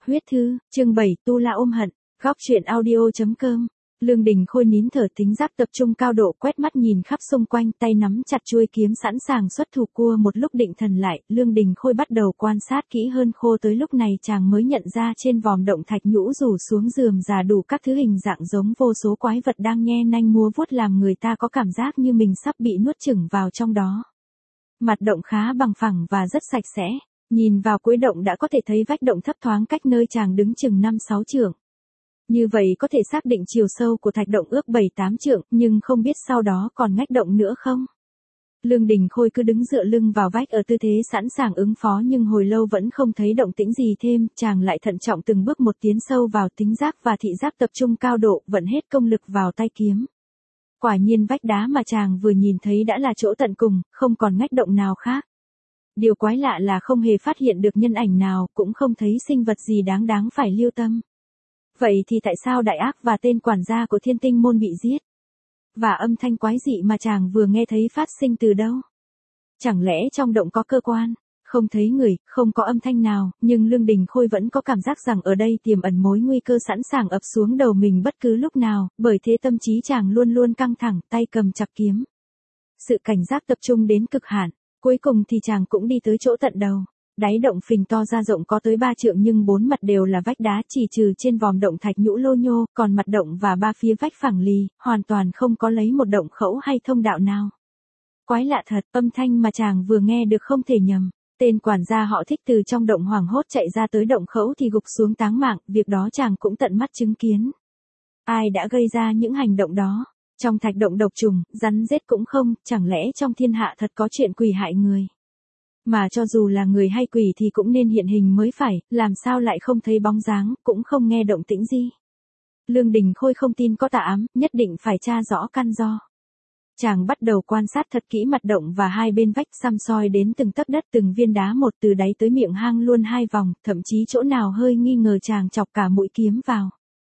Huyết thư, chương 7, Tu La ôm hận, góc truyện audio.com. Lương Đình Khôi nín thở tính giác tập trung cao độ quét mắt nhìn khắp xung quanh, tay nắm chặt chuôi kiếm sẵn sàng xuất thủ cua một lúc định thần lại, Lương Đình Khôi bắt đầu quan sát kỹ hơn khô tới lúc này chàng mới nhận ra trên vòm động thạch nhũ rủ xuống rườm rà đủ các thứ hình dạng giống vô số quái vật đang nhe nanh múa vuốt làm người ta có cảm giác như mình sắp bị nuốt chửng vào trong đó. Mặt động khá bằng phẳng và rất sạch sẽ, nhìn vào cuối động đã có thể thấy vách động thấp thoáng cách nơi chàng đứng chừng 5-6 trượng. Như vậy có thể xác định chiều sâu của thạch động ước 7-8 trượng, nhưng không biết sau đó còn ngách động nữa không. Lương Đình Khôi cứ đứng dựa lưng vào vách ở tư thế sẵn sàng ứng phó nhưng hồi lâu vẫn không thấy động tĩnh gì thêm, chàng lại thận trọng từng bước một tiến sâu vào, tính giác và thị giác tập trung cao độ, vận hết công lực vào tay kiếm. Quả nhiên vách đá mà chàng vừa nhìn thấy đã là chỗ tận cùng, không còn ngách động nào khác. Điều quái lạ là không hề phát hiện được nhân ảnh nào, cũng không thấy sinh vật gì đáng phải lưu tâm. Vậy thì tại sao đại ác và tên quản gia của Thiên Tinh môn bị giết? Và âm thanh quái dị mà chàng vừa nghe thấy phát sinh từ đâu? Chẳng lẽ trong động có cơ quan? Không thấy người, không có âm thanh nào, nhưng Lương Đình Khôi vẫn có cảm giác rằng ở đây tiềm ẩn mối nguy cơ sẵn sàng ập xuống đầu mình bất cứ lúc nào, bởi thế tâm trí chàng luôn luôn căng thẳng, tay cầm chặt kiếm. Sự cảnh giác tập trung đến cực hạn, cuối cùng thì chàng cũng đi tới chỗ tận đầu. Đáy động phình to ra rộng có tới 3 trượng nhưng 4 mặt đều là vách đá, chỉ trừ trên vòm động thạch nhũ lô nhô, còn mặt động và 3 phía vách phẳng lì, hoàn toàn không có lấy một động khẩu hay thông đạo nào. Quái lạ thật, âm thanh mà chàng vừa nghe được không thể nhầm. Tên quản gia họ Thích từ trong động hoảng hốt chạy ra tới động khẩu thì gục xuống táng mạng, việc đó chàng cũng tận mắt chứng kiến. Ai đã gây ra những hành động đó? Trong thạch động độc trùng, rắn rết cũng không, chẳng lẽ trong thiên hạ thật có chuyện quỷ hại người? Mà cho dù là người hay quỷ thì cũng nên hiện hình mới phải, làm sao lại không thấy bóng dáng, cũng không nghe động tĩnh gì. Lương Đình Khôi không tin có tà ám, nhất định phải tra rõ căn do. Chàng bắt đầu quan sát thật kỹ mặt động và hai bên vách, xăm soi đến từng tấc đất từng viên đá một, từ đáy tới miệng hang luôn 2 vòng, thậm chí chỗ nào hơi nghi ngờ chàng chọc cả mũi kiếm vào.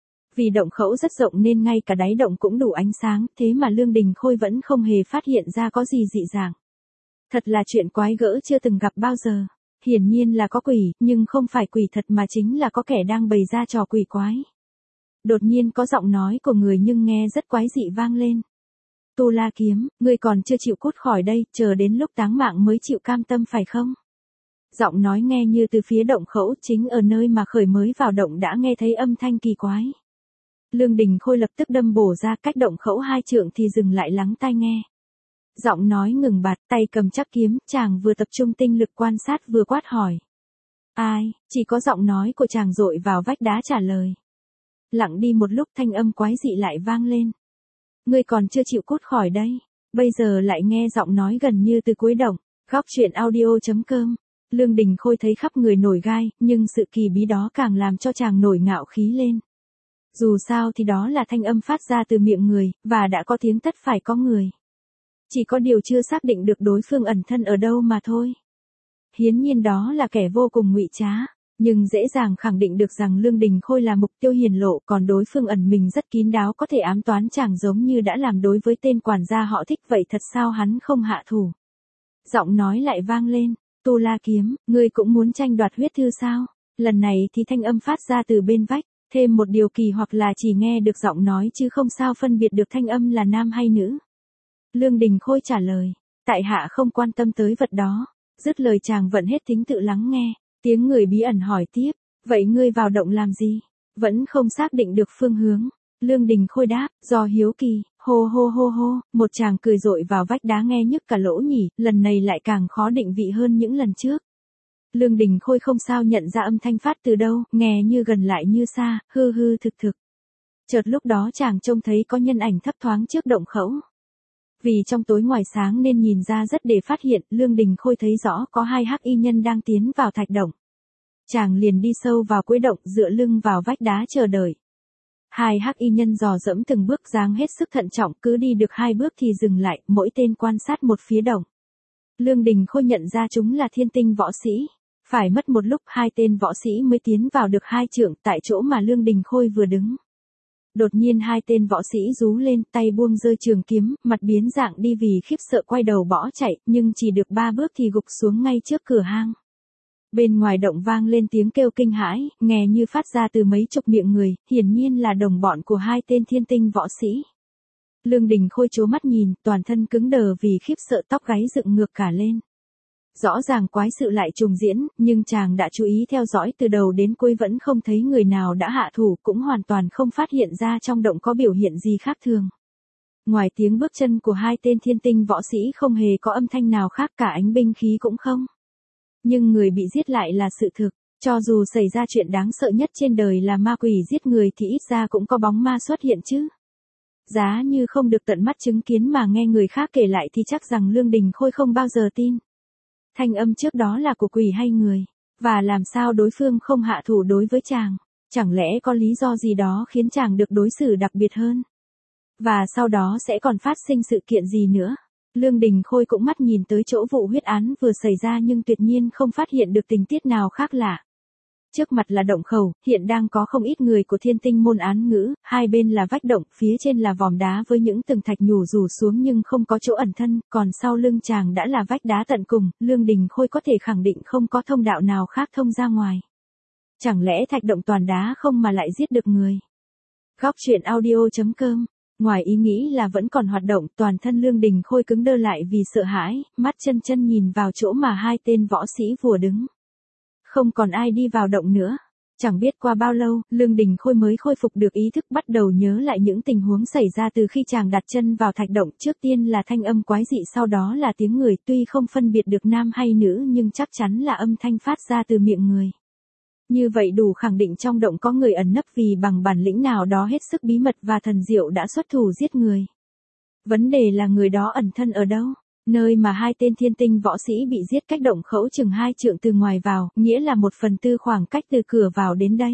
Vì động khẩu rất rộng nên ngay cả đáy động cũng đủ ánh sáng, thế mà Lương Đình Khôi vẫn không hề phát hiện ra có gì dị dạng. Thật là chuyện quái gỡ chưa từng gặp bao giờ. Hiển nhiên là có quỷ, nhưng không phải quỷ thật mà chính là có kẻ đang bày ra trò quỷ quái. Đột nhiên có giọng nói của người nhưng nghe rất quái dị vang lên. Tu La kiếm, ngươi còn chưa chịu cút khỏi đây, chờ đến lúc táng mạng mới chịu cam tâm phải không? Giọng nói nghe như từ phía động khẩu, chính ở nơi mà khởi mới vào động đã nghe thấy âm thanh kỳ quái. Lương Đình Khôi lập tức đâm bổ ra, cách động khẩu 2 trượng thì dừng lại lắng tai nghe. Giọng nói ngừng bặt, tay cầm chắc kiếm, chàng vừa tập trung tinh lực quan sát vừa quát hỏi. Ai? Chỉ có giọng nói của chàng dội vào vách đá trả lời. Lặng đi một lúc thanh âm quái dị lại vang lên. Ngươi còn chưa chịu cút khỏi đây. Bây giờ lại nghe giọng nói gần như từ cuối động. Góc truyện audio.com. Lương Đình Khôi thấy khắp người nổi gai, nhưng sự kỳ bí đó càng làm cho chàng nổi ngạo khí lên. Dù sao thì đó là thanh âm phát ra từ miệng người, và đã có tiếng tất phải có người. Chỉ có điều chưa xác định được đối phương ẩn thân ở đâu mà thôi. Hiển nhiên đó là kẻ vô cùng ngụy trá, nhưng dễ dàng khẳng định được rằng Lương Đình Khôi là mục tiêu hiển lộ, còn đối phương ẩn mình rất kín đáo có thể ám toán chàng giống như đã làm đối với tên quản gia họ Thích, vậy thật sao hắn không hạ thủ? Giọng nói lại vang lên, Tu La kiếm, ngươi cũng muốn tranh đoạt huyết thư sao? Lần này thì thanh âm phát ra từ bên vách, thêm một điều kỳ hoặc là chỉ nghe được giọng nói chứ không sao phân biệt được thanh âm là nam hay nữ. Lương Đình Khôi trả lời, tại hạ không quan tâm tới vật đó. Dứt lời chàng vận hết tính tự lắng nghe, tiếng người bí ẩn hỏi tiếp, vậy ngươi vào động làm gì? Vẫn không xác định được phương hướng. Lương Đình Khôi đáp, do hiếu kỳ, hô hô hô hô, một chàng cười rội vào vách đá nghe nhức cả lỗ nhỉ, lần này lại càng khó định vị hơn những lần trước. Lương Đình Khôi không sao nhận ra âm thanh phát từ đâu, nghe như gần lại như xa, hư hư thực thực. Chợt lúc đó chàng trông thấy có nhân ảnh thấp thoáng trước động khẩu. Vì trong tối ngoài sáng nên nhìn ra rất để phát hiện, Lương Đình Khôi thấy rõ có 2 hắc y nhân đang tiến vào thạch động. Chàng liền đi sâu vào cuối động, dựa lưng vào vách đá chờ đợi. 2 hắc y nhân dò dẫm từng bước dáng hết sức thận trọng, cứ đi được 2 bước thì dừng lại, mỗi tên quan sát một phía động. Lương Đình Khôi nhận ra chúng là Thiên Tinh võ sĩ. Phải mất một lúc 2 tên võ sĩ mới tiến vào được 2 trượng tại chỗ mà Lương Đình Khôi vừa đứng. Đột nhiên 2 tên võ sĩ rú lên, tay buông rơi trường kiếm, mặt biến dạng đi vì khiếp sợ quay đầu bỏ chạy, nhưng chỉ được 3 bước thì gục xuống ngay trước cửa hang. Bên ngoài động vang lên tiếng kêu kinh hãi, nghe như phát ra từ mấy chục miệng người, hiển nhiên là đồng bọn của hai tên thiên tinh võ sĩ. Lương Đình Khôi trố mắt nhìn, toàn thân cứng đờ vì khiếp sợ, tóc gáy dựng ngược cả lên. Rõ ràng quái sự lại trùng diễn, nhưng chàng đã chú ý theo dõi từ đầu đến cuối vẫn không thấy người nào đã hạ thủ, cũng hoàn toàn không phát hiện ra trong động có biểu hiện gì khác thường. Ngoài tiếng bước chân của hai tên thiên tinh võ sĩ không hề có âm thanh nào khác, cả ánh binh khí cũng không. Nhưng người bị giết lại là sự thực, cho dù xảy ra chuyện đáng sợ nhất trên đời là ma quỷ giết người thì ít ra cũng có bóng ma xuất hiện chứ. Giá như không được tận mắt chứng kiến mà nghe người khác kể lại thì chắc rằng Lương Đình Khôi không bao giờ tin. Thanh âm trước đó là của quỷ hay người? Và làm sao đối phương không hạ thủ đối với chàng? Chẳng lẽ có lý do gì đó khiến chàng được đối xử đặc biệt hơn? Và sau đó sẽ còn phát sinh sự kiện gì nữa? Lương Đình Khôi cũng mắt nhìn tới chỗ vụ huyết án vừa xảy ra nhưng tuyệt nhiên không phát hiện được tình tiết nào khác lạ. Trước mặt là động khẩu, hiện đang có không ít người của thiên tinh môn án ngữ, hai bên là vách động, phía trên là vòm đá với những tầng thạch nhủ rủ xuống nhưng không có chỗ ẩn thân, còn sau lưng chàng đã là vách đá tận cùng, Lương Đình Khôi có thể khẳng định không có thông đạo nào khác thông ra ngoài. Chẳng lẽ thạch động toàn đá không mà lại giết được người? Góc truyện audio.com. Ngoài ý nghĩ là vẫn còn hoạt động, toàn thân Lương Đình Khôi cứng đơ lại vì sợ hãi, mắt chân chân nhìn vào chỗ mà hai tên võ sĩ vừa đứng. Không còn ai đi vào động nữa. Chẳng biết qua bao lâu, Lương Đình Khôi mới khôi phục được ý thức, bắt đầu nhớ lại những tình huống xảy ra từ khi chàng đặt chân vào thạch động. Trước tiên là thanh âm quái dị, sau đó là tiếng người, tuy không phân biệt được nam hay nữ nhưng chắc chắn là âm thanh phát ra từ miệng người. Như vậy đủ khẳng định trong động có người ẩn nấp vì bằng bản lĩnh nào đó hết sức bí mật và thần diệu đã xuất thủ giết người. Vấn đề là người đó ẩn thân ở đâu? Nơi mà hai tên thiên tinh võ sĩ bị giết cách động khẩu chừng 2 trượng từ ngoài vào, nghĩa là 1/4 khoảng cách từ cửa vào đến đây.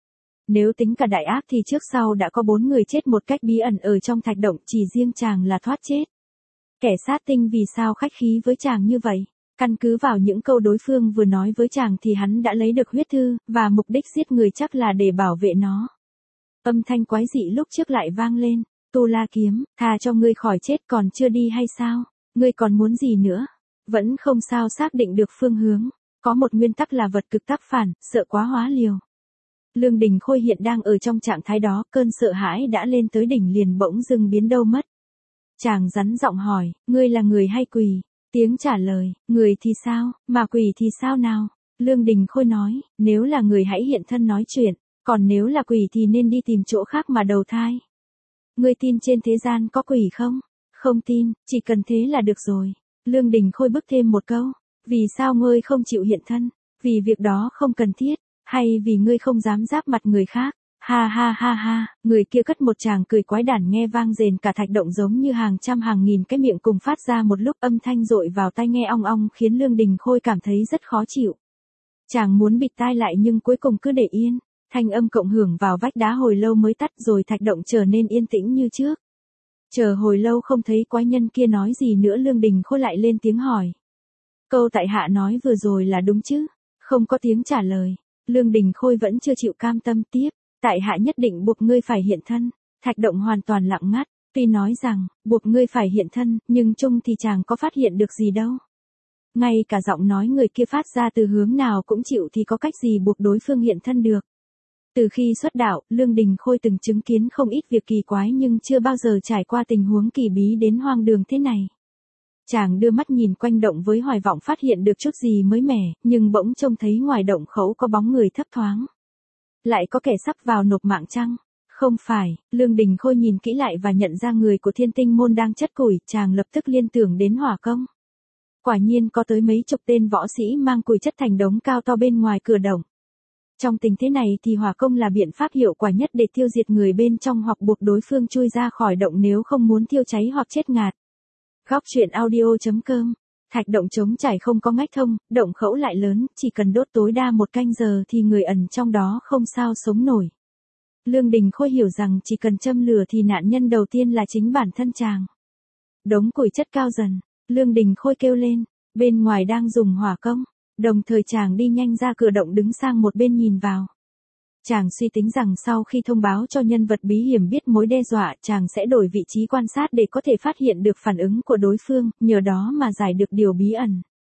Nếu tính cả đại ác thì trước sau đã có 4 người chết một cách bí ẩn ở trong thạch động, chỉ riêng chàng là thoát chết. Kẻ sát tinh vì sao khách khí với chàng như vậy? Căn cứ vào những câu đối phương vừa nói với chàng thì hắn đã lấy được huyết thư, và mục đích giết người chắc là để bảo vệ nó. Âm thanh quái dị lúc trước lại vang lên, Tu La Kiếm, thà cho ngươi khỏi chết còn chưa đi hay sao? Ngươi còn muốn gì nữa? Vẫn không sao xác định được phương hướng. Có một nguyên tắc là vật cực tác phản, sợ quá hóa liều. Lương Đình Khôi hiện đang ở trong trạng thái đó, cơn sợ hãi đã lên tới đỉnh liền bỗng dưng biến đâu mất. Chàng rắn giọng hỏi, ngươi là người hay quỷ? Tiếng trả lời, người thì sao, mà quỷ thì sao nào? Lương Đình Khôi nói, nếu là người hãy hiện thân nói chuyện, còn nếu là quỷ thì nên đi tìm chỗ khác mà đầu thai. Ngươi tin trên thế gian có quỷ không? Không tin, chỉ cần thế là được rồi. Lương Đình Khôi bức thêm một câu, vì sao ngươi không chịu hiện thân? Vì việc đó không cần thiết, hay vì ngươi không dám giáp mặt người khác? Ha ha ha ha, người kia cất một tràng cười quái đản nghe vang rền cả thạch động, giống như hàng trăm hàng nghìn cái miệng cùng phát ra một lúc, âm thanh dội vào tai nghe ong ong khiến Lương Đình Khôi cảm thấy rất khó chịu. Chàng muốn bịt tai lại nhưng cuối cùng cứ để yên, thanh âm cộng hưởng vào vách đá hồi lâu mới tắt rồi thạch động trở nên yên tĩnh như trước. Chờ hồi lâu không thấy quái nhân kia nói gì nữa, Lương Đình Khôi lại lên tiếng hỏi. Câu tại hạ nói vừa rồi là đúng chứ? Không có tiếng trả lời. Lương Đình Khôi vẫn chưa chịu cam tâm tiếp. Tại hạ nhất định buộc ngươi phải hiện thân. Thạch động hoàn toàn lặng ngắt. Tuy nói rằng, buộc ngươi phải hiện thân, nhưng chung thì chàng có phát hiện được gì đâu. Ngay cả giọng nói người kia phát ra từ hướng nào cũng chịu thì có cách gì buộc đối phương hiện thân được. Từ khi xuất đạo, Lương Đình Khôi từng chứng kiến không ít việc kỳ quái nhưng chưa bao giờ trải qua tình huống kỳ bí đến hoang đường thế này. Chàng đưa mắt nhìn quanh động với hoài vọng phát hiện được chút gì mới mẻ, nhưng bỗng trông thấy ngoài động khẩu có bóng người thấp thoáng. Lại có kẻ sắp vào nộp mạng chăng? Không phải, Lương Đình Khôi nhìn kỹ lại và nhận ra người của thiên tinh môn đang chất củi, chàng lập tức liên tưởng đến hỏa công. Quả nhiên có tới mấy chục tên võ sĩ mang củi chất thành đống cao to bên ngoài cửa động. Trong tình thế này thì hỏa công là biện pháp hiệu quả nhất để tiêu diệt người bên trong hoặc buộc đối phương chui ra khỏi động nếu không muốn thiêu cháy hoặc chết ngạt. Góc truyện audio.com. Thạch động trống trải không có ngách thông, động khẩu lại lớn, chỉ cần đốt tối đa 1 canh giờ thì người ẩn trong đó không sao sống nổi. Lương Đình Khôi hiểu rằng chỉ cần châm lửa thì nạn nhân đầu tiên là chính bản thân chàng. Đống củi chất cao dần, Lương Đình Khôi kêu lên, bên ngoài đang dùng hỏa công. Đồng thời chàng đi nhanh ra cửa động đứng sang một bên nhìn vào. Chàng suy tính rằng sau khi thông báo cho nhân vật bí hiểm biết mối đe dọa, chàng sẽ đổi vị trí quan sát để có thể phát hiện được phản ứng của đối phương, nhờ đó mà giải được điều bí ẩn.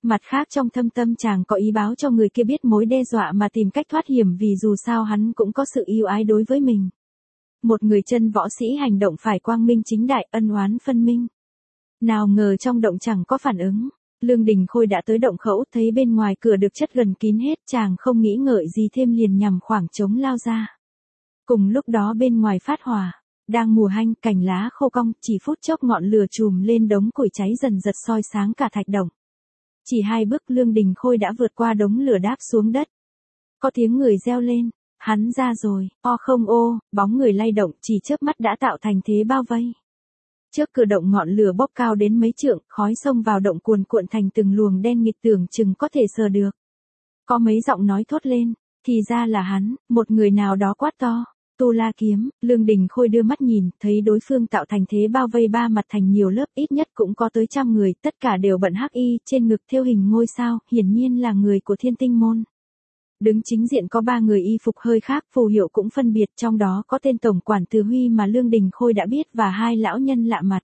Mặt khác trong thâm tâm chàng có ý báo cho người kia biết mối đe dọa mà tìm cách thoát hiểm vì dù sao hắn cũng có sự yêu ái đối với mình. Một người chân võ sĩ hành động phải quang minh chính đại, ân oán phân minh. Nào ngờ trong động chẳng có phản ứng. Lương Đình Khôi đã tới động khẩu, thấy bên ngoài cửa được chất gần kín hết, chàng không nghĩ ngợi gì thêm liền nhằm khoảng trống lao ra. Cùng lúc đó bên ngoài phát hỏa, đang mùa hanh, cành lá khô cong, chỉ phút chốc ngọn lửa trùm lên đống củi cháy dần dật soi sáng cả thạch động. Chỉ 2 bước Lương Đình Khôi đã vượt qua đống lửa đáp xuống đất. Có tiếng người reo lên, hắn ra rồi, o không ô, bóng người lay động chỉ chớp mắt đã tạo thành thế bao vây. Trước cửa động ngọn lửa bốc cao đến mấy trượng, khói xông vào động cuồn cuộn thành từng luồng đen nghịt tưởng chừng có thể sờ được. Có mấy giọng nói thốt lên, thì ra là hắn, một người nào đó quát to. Tu La Kiếm. Lương Đình Khôi đưa mắt nhìn, thấy đối phương tạo thành thế bao vây 3 mặt thành nhiều lớp, ít nhất cũng có tới 100 người, tất cả đều bận hắc y, trên ngực thêu hình ngôi sao, hiển nhiên là người của Thiên Tinh môn. Đứng chính diện có 3 người y phục hơi khác, phù hiệu cũng phân biệt, trong đó có tên tổng quản Từ Huy mà Lương Đình Khôi đã biết và 2 lão nhân lạ mặt.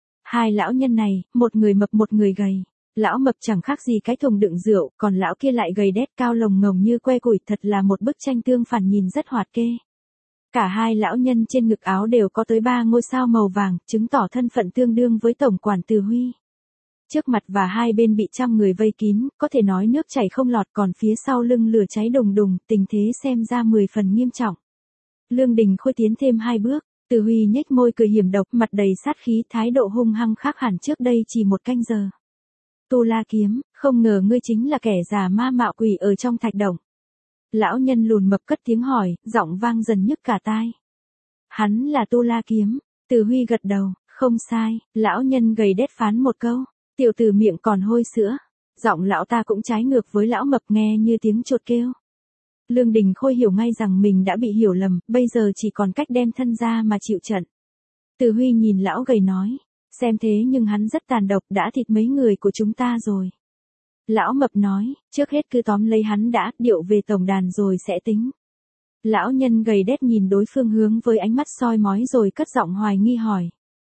2 lão nhân này, một người mập một người gầy. Lão mập chẳng khác gì cái thùng đựng rượu, còn lão kia lại gầy đét cao lồng ngồng như que củi, thật là một bức tranh tương phản nhìn rất hoạt kê. Cả 2 lão nhân trên ngực áo đều có tới 3 ngôi sao màu vàng, chứng tỏ thân phận tương đương với tổng quản Từ Huy. Trước mặt và 2 bên bị 100 người vây kín, có thể nói nước chảy không lọt, còn phía sau lưng lửa cháy đùng đùng, tình thế xem ra 10 phần nghiêm trọng. Lương Đình Khôi tiến thêm 2 bước, Từ Huy nhếch môi cười hiểm độc, mặt đầy sát khí, thái độ hung hăng khác hẳn trước đây chỉ 1 canh giờ. Tu La Kiếm, không ngờ ngươi chính là kẻ giả ma mạo quỷ ở trong thạch động. Lão nhân lùn mập cất tiếng hỏi, giọng vang dần nhức cả tai. Hắn là Tu La Kiếm. Từ Huy gật đầu, không sai. Lão nhân gầy đét phán một câu, tiểu tử miệng còn hôi sữa. Giọng lão ta cũng trái ngược với lão mập, nghe như tiếng chuột kêu. Lương Đình Khôi hiểu ngay rằng mình đã bị hiểu lầm, bây giờ chỉ còn cách đem thân ra mà chịu trận. Từ Huy nhìn lão gầy nói, xem thế nhưng hắn rất tàn độc, đã thịt mấy người của chúng ta rồi. Lão mập nói, trước hết cứ tóm lấy hắn đã, điệu về tổng đàn rồi sẽ tính. Lão nhân gầy đét nhìn đối phương hướng với ánh mắt soi mói rồi cất giọng hoài nghi hỏi.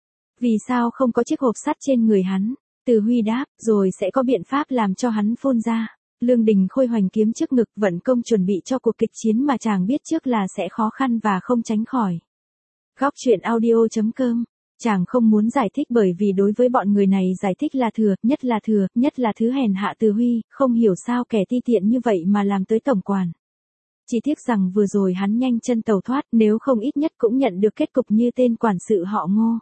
Vì sao không có chiếc hộp sắt trên người hắn? Từ Huy đáp, rồi sẽ có biện pháp làm cho hắn phun ra. Lương Đình Khôi hoành kiếm trước ngực, vận công chuẩn bị cho cuộc kịch chiến mà chàng biết trước là sẽ khó khăn và không tránh khỏi. Góc truyện audio.com. Chàng không muốn giải thích bởi vì đối với bọn người này giải thích là thừa, nhất là thứ hèn hạ Từ Huy, không hiểu sao kẻ ti tiện như vậy mà làm tới tổng quản. Chỉ tiếc rằng vừa rồi hắn nhanh chân tẩu thoát, nếu không ít nhất cũng nhận được kết cục như tên quản sự họ Ngô.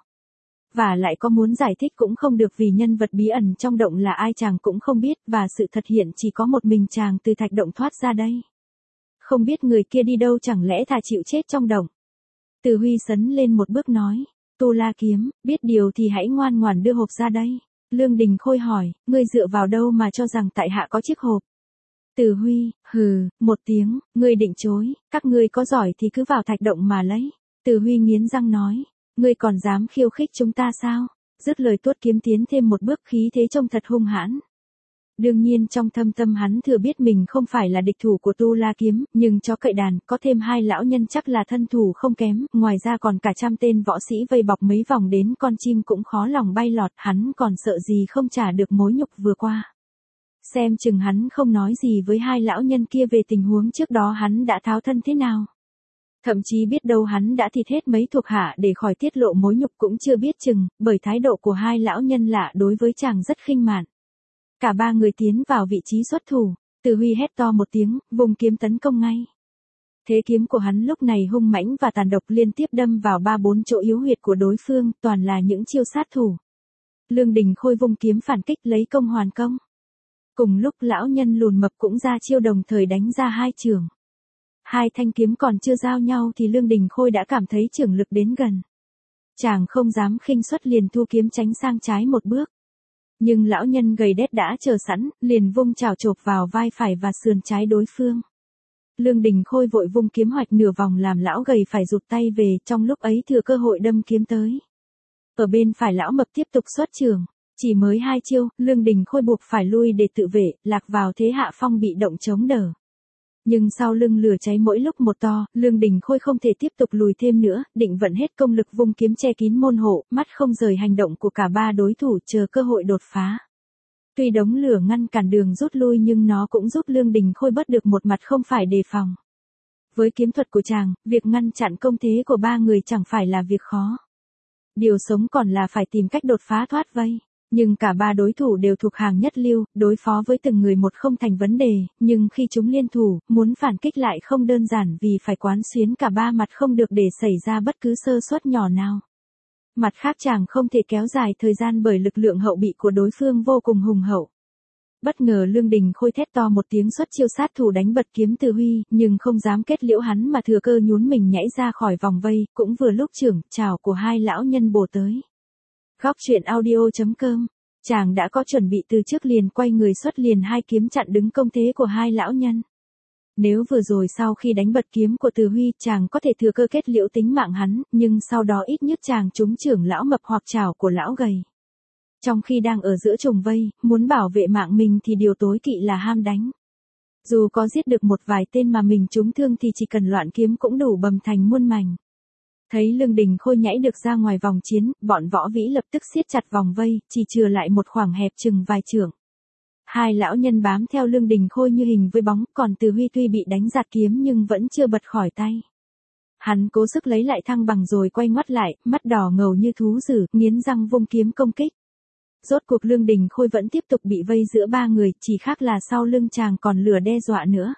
Và lại có muốn giải thích cũng không được vì nhân vật bí ẩn trong động là ai chàng cũng không biết, và sự thật hiện chỉ có một mình chàng từ thạch động thoát ra đây. Không biết người kia đi đâu, chẳng lẽ thà chịu chết trong động. Từ Huy sấn lên một bước nói. Tu La Kiếm, biết điều thì hãy ngoan ngoãn đưa hộp ra đây. Lương Đình Khôi hỏi, ngươi dựa vào đâu mà cho rằng tại hạ có chiếc hộp? Từ Huy, hừ, một tiếng, ngươi định chối, các ngươi có giỏi thì cứ vào thạch động mà lấy. Từ Huy nghiến răng nói, ngươi còn dám khiêu khích chúng ta sao? Dứt lời tuốt kiếm tiến thêm một bước, khí thế trông thật hung hãn. Đương nhiên trong thâm tâm hắn thừa biết mình không phải là địch thủ của Tu La Kiếm, nhưng cho cậy đàn, có thêm 2 lão nhân chắc là thân thủ không kém, ngoài ra còn cả 100 tên võ sĩ vây bọc mấy vòng đến con chim cũng khó lòng bay lọt, hắn còn sợ gì không trả được mối nhục vừa qua. Xem chừng hắn không nói gì với 2 lão nhân kia về tình huống trước đó hắn đã tháo thân thế nào. Thậm chí biết đâu hắn đã thịt hết mấy thuộc hạ để khỏi tiết lộ mối nhục cũng chưa biết chừng, bởi thái độ của 2 lão nhân lạ đối với chàng rất khinh mạn. Cả 3 người tiến vào vị trí xuất thủ, Từ Huy hét to một tiếng, vùng kiếm tấn công ngay. Thế kiếm của hắn lúc này hung mãnh và tàn độc, liên tiếp đâm vào 3-4 chỗ yếu huyệt của đối phương, toàn là những chiêu sát thủ. Lương Đình Khôi vung kiếm phản kích, lấy công hoàn công. Cùng lúc lão nhân lùn mập cũng ra chiêu, đồng thời đánh ra 2 chưởng. 2 thanh kiếm còn chưa giao nhau thì Lương Đình Khôi đã cảm thấy chưởng lực đến gần. Chàng không dám khinh suất, liền thu kiếm tránh sang trái một bước. Nhưng lão nhân gầy đét đã chờ sẵn, liền vung chảo chộp vào vai phải và sườn trái đối phương. Lương Đình Khôi vội vung kiếm hoạch nửa vòng làm lão gầy phải rụt tay về, trong lúc ấy thừa cơ hội đâm kiếm tới. Ở bên phải lão mập tiếp tục xuất chưởng, chỉ mới 2 chiêu, Lương Đình Khôi buộc phải lui để tự vệ, lạc vào thế hạ phong bị động chống đỡ. Nhưng sau lưng lửa cháy mỗi lúc một to, Lương Đình Khôi không thể tiếp tục lùi thêm nữa, định vận hết công lực vung kiếm che kín môn hộ, mắt không rời hành động của cả 3 đối thủ, chờ cơ hội đột phá. Tuy đống lửa ngăn cản đường rút lui nhưng nó cũng giúp Lương Đình Khôi bớt được một mặt không phải đề phòng. Với kiếm thuật của chàng, việc ngăn chặn công thế của ba người chẳng phải là việc khó. Điều sống còn là phải tìm cách đột phá thoát vây. Nhưng cả ba đối thủ đều thuộc hàng nhất lưu, đối phó với từng người một không thành vấn đề, nhưng khi chúng liên thủ, muốn phản kích lại không đơn giản vì phải quán xuyến cả ba mặt không được để xảy ra bất cứ sơ suất nhỏ nào. Mặt khác chàng không thể kéo dài thời gian bởi lực lượng hậu bị của đối phương vô cùng hùng hậu. Bất ngờ Lương Đình Khôi thét to một tiếng xuất chiêu sát thủ đánh bật kiếm Từ Huy, nhưng không dám kết liễu hắn mà thừa cơ nhún mình nhảy ra khỏi vòng vây, cũng vừa lúc chưởng chảo của hai lão nhân bổ tới. Góc truyện audio.com. Chàng đã có chuẩn bị từ trước liền quay người xuất liền hai kiếm chặn đứng công thế của hai lão nhân. Nếu vừa rồi sau khi đánh bật kiếm của Từ Huy chàng có thể thừa cơ kết liễu tính mạng hắn, nhưng sau đó ít nhất chàng trúng chưởng lão mập hoặc chảo của lão gầy. Trong khi đang ở giữa trùng vây, muốn bảo vệ mạng mình thì điều tối kỵ là ham đánh. Dù có giết được một vài tên mà mình trúng thương thì chỉ cần loạn kiếm cũng đủ bầm thành muôn mảnh. Thấy Lương Đình Khôi nhảy được ra ngoài vòng chiến, bọn Võ Vĩ lập tức siết chặt vòng vây, chỉ chừa lại một khoảng hẹp chừng vài trượng. Hai lão nhân bám theo Lương Đình Khôi như hình với bóng, còn Từ Huy tuy bị đánh giạt kiếm nhưng vẫn chưa bật khỏi tay. Hắn cố sức lấy lại thăng bằng rồi quay ngoắt lại, mắt đỏ ngầu như thú dữ, nghiến răng vung kiếm công kích. Rốt cuộc Lương Đình Khôi vẫn tiếp tục bị vây giữa ba người, chỉ khác là sau lưng chàng còn lửa đe dọa nữa.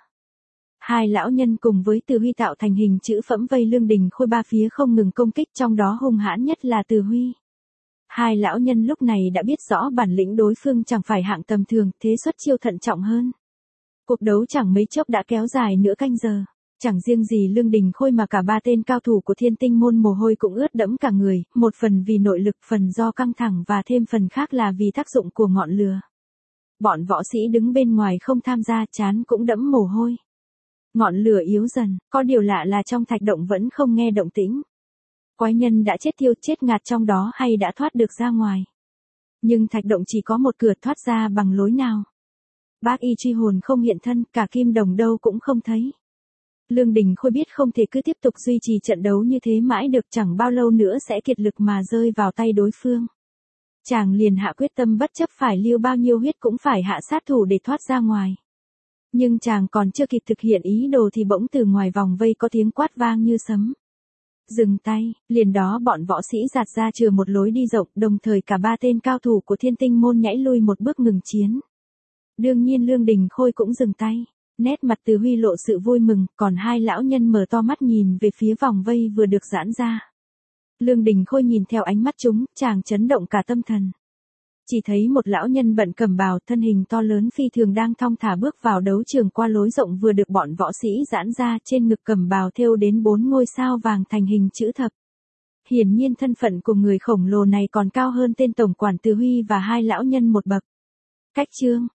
Hai lão nhân cùng với Từ Huy tạo thành hình chữ phẫm vây Lương Đình Khôi ba phía không ngừng công kích, trong đó hung hãn nhất là Từ Huy. Hai lão nhân lúc này đã biết rõ bản lĩnh đối phương chẳng phải hạng tầm thường, thế xuất chiêu thận trọng hơn. Cuộc đấu chẳng mấy chốc đã kéo dài nửa canh giờ. Chẳng riêng gì Lương Đình Khôi mà cả ba tên cao thủ của Thiên Tinh môn mồ hôi cũng ướt đẫm cả người, một phần vì nội lực, phần do căng thẳng và thêm phần khác là vì tác dụng của ngọn lửa. Bọn võ sĩ đứng bên ngoài không tham gia, trán cũng đẫm mồ hôi. Ngọn lửa yếu dần, có điều lạ là trong thạch động vẫn không nghe động tĩnh. Quái nhân đã chết thiêu chết ngạt trong đó hay đã thoát được ra ngoài. Nhưng thạch động chỉ có một cửa, thoát ra bằng lối nào. Bác y truy hồn không hiện thân, cả kim đồng đâu cũng không thấy. Lương Đình Khôi biết không thể cứ tiếp tục duy trì trận đấu như thế mãi được, chẳng bao lâu nữa sẽ kiệt lực mà rơi vào tay đối phương. Chàng liền hạ quyết tâm bất chấp phải lưu bao nhiêu huyết cũng phải hạ sát thủ để thoát ra ngoài. Nhưng chàng còn chưa kịp thực hiện ý đồ thì bỗng từ ngoài vòng vây có tiếng quát vang như sấm. Dừng tay, liền đó bọn võ sĩ giạt ra chừa một lối đi rộng, đồng thời cả ba tên cao thủ của Thiên Tinh môn nhảy lui một bước ngừng chiến. Đương nhiên Lương Đình Khôi cũng dừng tay. Nét mặt Từ Huy lộ sự vui mừng, còn hai lão nhân mở to mắt nhìn về phía vòng vây vừa được giãn ra. Lương Đình Khôi nhìn theo ánh mắt chúng, chàng chấn động cả tâm thần. Chỉ thấy một lão nhân bận cẩm bào, thân hình to lớn phi thường đang thong thả bước vào đấu trường qua lối rộng vừa được bọn võ sĩ giãn ra, trên ngực cẩm bào thêu đến 4 ngôi sao vàng thành hình chữ thập. Hiển nhiên thân phận của người khổng lồ này còn cao hơn tên tổng quản Từ Huy và hai lão nhân một bậc. Cách chương